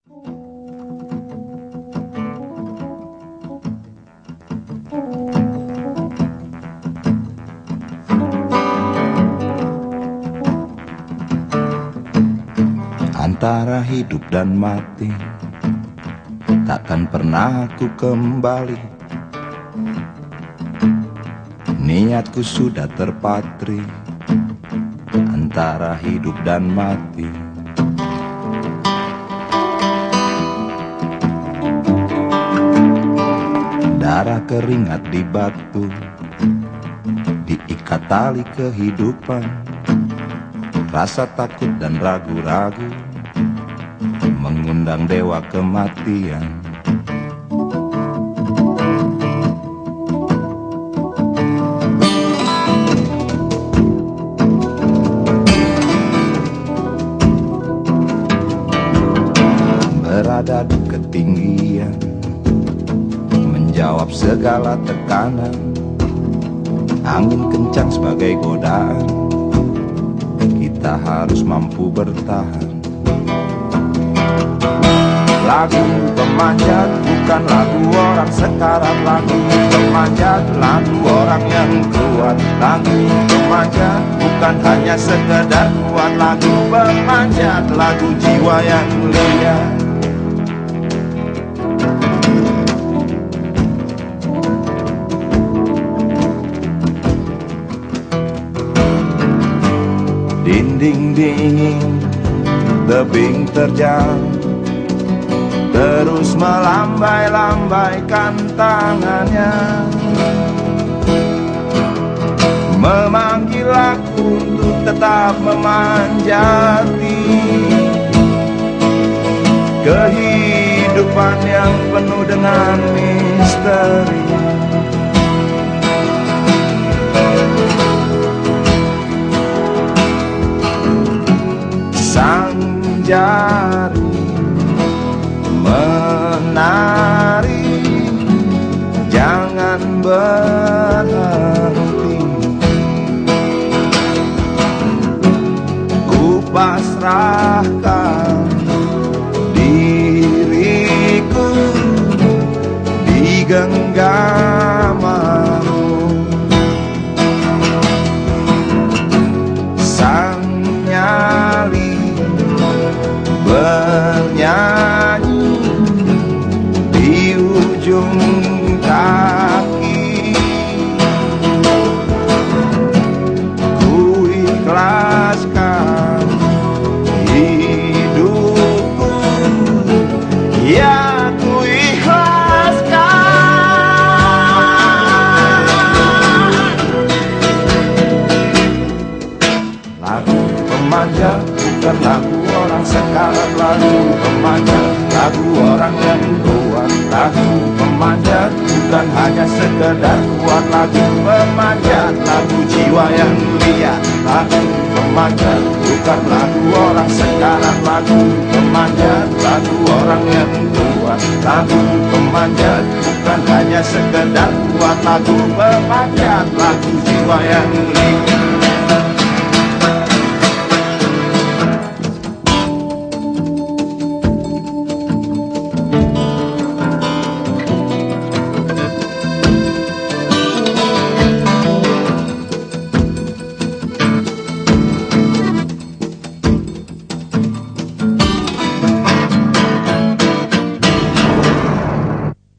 Antara hidup dan mati, takkan pernah aku kembali. Niatku sudah terpatri antara hidup dan mati. Darah keringat di batu, diikat tali kehidupan. Rasa takut dan ragu-ragu mengundang dewa kematian. Berada di ketinggian, menjawab segala tekanan. Angin kencang sebagai godaan, kita harus mampu bertahan. Lagu pemanjat bukan lagu orang sekarat, lagu pemanjat lagu orang yang kuat. Lagu pemanjat bukan hanya sekedar kuat, lagu pemanjat lagu jiwa yang liar. Dinding dingin, tebing terjal, terus melambai-lambaikan tangannya, memanggil aku untuk tetap memanjati kehidupan yang penuh dengan misteri. Sang jari menari, jangan berhenti. Ku pasrahkan diriku di genggamanmu. Sang nyali bernyanyi di ujung kaki. Ku ikhlaskan hidupku, ya ku ikhlaskan. Lagu pemanjat bukan lagu orang sekarat, lagu pemanjat lagu orang yang kuat. Lagu pemanjat bukan hanya sekedar kuat, lagu pemanjat lagu jiwa yang liar. Lagu pemanjat bukan lagu orang sekarat, lagu pemanjat lagu orang yang kuat. Lagu pemanjat bukan hanya sekedar kuat, lagu pemanjat lagu jiwa yang liar.